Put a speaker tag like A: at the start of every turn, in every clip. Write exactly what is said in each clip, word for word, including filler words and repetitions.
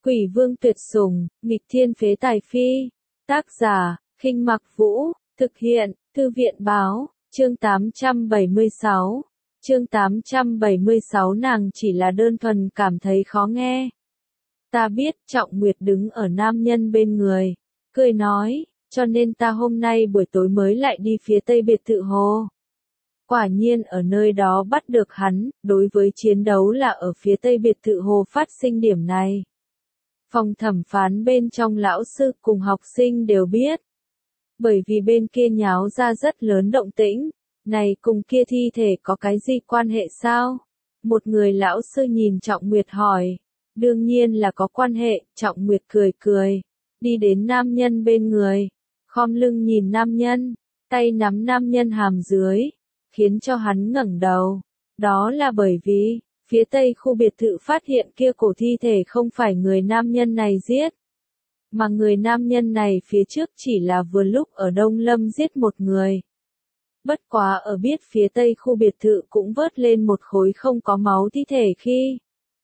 A: Quỷ vương tuyệt sủng, nghịch thiên phế tài phi. Tác giả, Khinh Mặc Vũ, thực hiện, Thư viện báo, chương tám trăm bảy mươi sáu. Chương tám trăm bảy mươi sáu nàng chỉ là đơn thuần cảm thấy khó nghe. Ta biết, Trọng Nguyệt đứng ở nam nhân bên người, cười nói, cho nên ta hôm nay buổi tối mới lại đi phía tây biệt thự hồ. Quả nhiên ở nơi đó bắt được hắn, đối với chiến đấu là ở phía tây biệt thự hồ phát sinh điểm này. Phòng thẩm phán bên trong lão sư cùng học sinh đều biết. Bởi vì bên kia nháo ra rất lớn động tĩnh, này cùng kia thi thể có cái gì quan hệ sao? Một người lão sư nhìn Trọng Nguyệt hỏi. Đương nhiên là có quan hệ, Trọng Nguyệt cười cười, đi đến nam nhân bên người, khom lưng nhìn nam nhân, tay nắm nam nhân hàm dưới, khiến cho hắn ngẩng đầu. Đó là bởi vì, phía tây khu biệt thự phát hiện kia cổ thi thể không phải người nam nhân này giết, mà người nam nhân này phía trước chỉ là vừa lúc ở Đông Lâm giết một người. Bất quá ở biết phía tây khu biệt thự cũng vớt lên một khối không có máu thi thể khi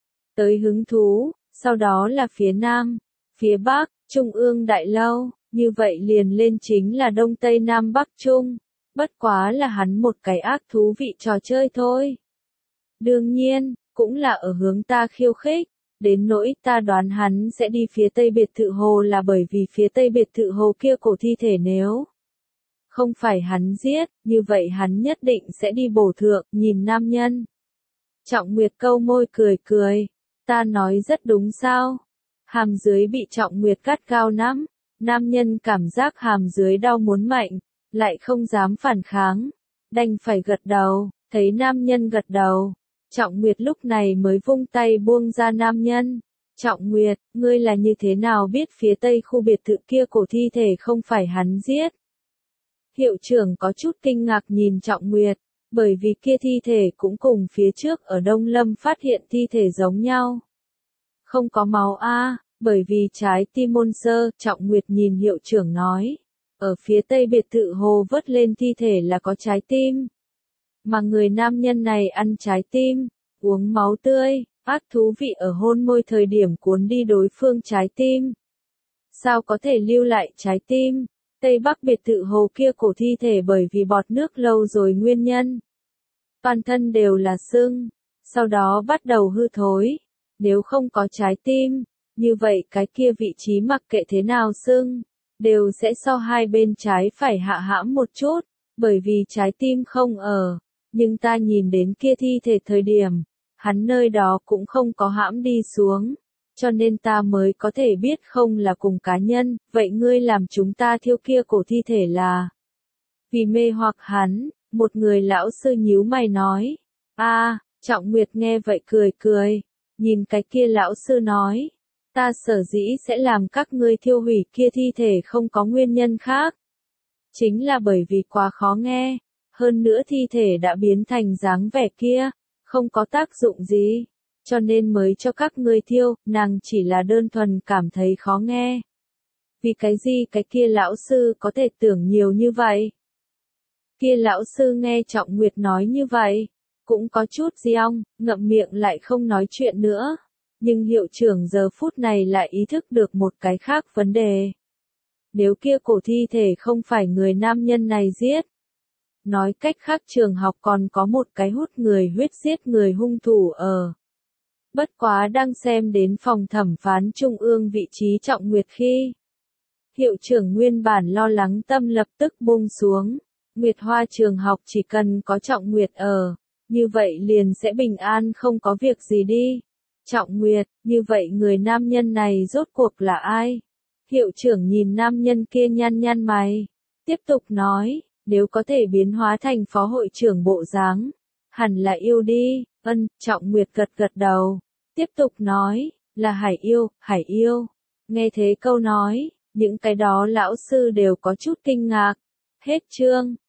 A: tới hứng thú, sau đó là phía Nam, phía Bắc, Trung ương Đại Lâu, như vậy liền lên chính là Đông Tây Nam Bắc Trung, bất quá là hắn một cái ác thú vị trò chơi thôi. Đương nhiên, cũng là ở hướng ta khiêu khích, đến nỗi ta đoán hắn sẽ đi phía Tây biệt thự hồ là bởi vì phía Tây biệt thự hồ kia cổ thi thể nếu không phải hắn giết, như vậy hắn nhất định sẽ đi bổ thượng, nhìn nam nhân. Trọng Nguyệt câu môi cười cười. Ta nói rất đúng sao? Hàm dưới bị Trọng Nguyệt cắt cao nắm, nam nhân cảm giác hàm dưới đau muốn mạnh, lại không dám phản kháng, đành phải gật đầu, thấy nam nhân gật đầu, Trọng Nguyệt lúc này mới vung tay buông ra nam nhân. Trọng Nguyệt, ngươi là như thế nào biết phía tây khu biệt thự kia cổ thi thể không phải hắn giết? Hiệu trưởng có chút kinh ngạc nhìn Trọng Nguyệt, bởi vì kia thi thể cũng cùng phía trước ở Đông Lâm phát hiện thi thể giống nhau. Không có máu a, bởi vì trái tim môn sơ, Trọng Nguyệt nhìn hiệu trưởng nói. Ở phía tây biệt thự hồ vớt lên thi thể là có trái tim. Mà người nam nhân này ăn trái tim, uống máu tươi, ác thú vị ở hôn môi thời điểm cuốn đi đối phương trái tim. Sao có thể lưu lại trái tim? Tây Bắc biệt thự hồ kia cổ thi thể bởi vì bọt nước lâu rồi nguyên nhân. Toàn thân đều là sưng, sau đó bắt đầu hư thối. Nếu không có trái tim, như vậy cái kia vị trí mặc kệ thế nào sưng, đều sẽ so hai bên trái phải hạ hãm một chút, bởi vì trái tim không ở. Nhưng ta nhìn đến kia thi thể thời điểm, hắn nơi đó cũng không có hãm đi xuống. Cho nên ta mới có thể biết không là cùng cá nhân, vậy ngươi làm chúng ta thiêu kia cổ thi thể là vì mê hoặc hắn, một người lão sư nhíu mày nói. A, Trọng Nguyệt nghe vậy cười cười, nhìn cái kia lão sư nói, ta sở dĩ sẽ làm các ngươi thiêu hủy kia thi thể không có nguyên nhân khác. Chính là bởi vì quá khó nghe, hơn nữa thi thể đã biến thành dáng vẻ kia, không có tác dụng gì. Cho nên mới cho các ngươi thiêu, nàng chỉ là đơn thuần cảm thấy khó nghe. Vì cái gì cái kia lão sư có thể tưởng nhiều như vậy? Kia lão sư nghe Trọng Nguyệt nói như vậy, cũng có chút giong, ngậm miệng lại không nói chuyện nữa. Nhưng hiệu trưởng giờ phút này lại ý thức được một cái khác vấn đề. Nếu kia cổ thi thể không phải người nam nhân này giết. Nói cách khác trường học còn có một cái hút người huyết giết người hung thủ ở. Bất quá đang xem đến phòng thẩm phán trung ương vị trí Trọng Nguyệt khi. Hiệu trưởng nguyên bản lo lắng tâm lập tức buông xuống. Nguyệt Hoa trường học chỉ cần có Trọng Nguyệt ở, như vậy liền sẽ bình an không có việc gì đi. Trọng Nguyệt, như vậy người nam nhân này rốt cuộc là ai? Hiệu trưởng nhìn nam nhân kia nhăn nhăn mày, tiếp tục nói, nếu có thể biến hóa thành phó hội trưởng bộ dáng, hẳn là yêu đi. Ân, Trọng Nguyệt gật gật đầu, tiếp tục nói, là Hải yêu, Hải yêu. Nghe thế câu nói, những cái đó lão sư đều có chút kinh ngạc. Hết chương.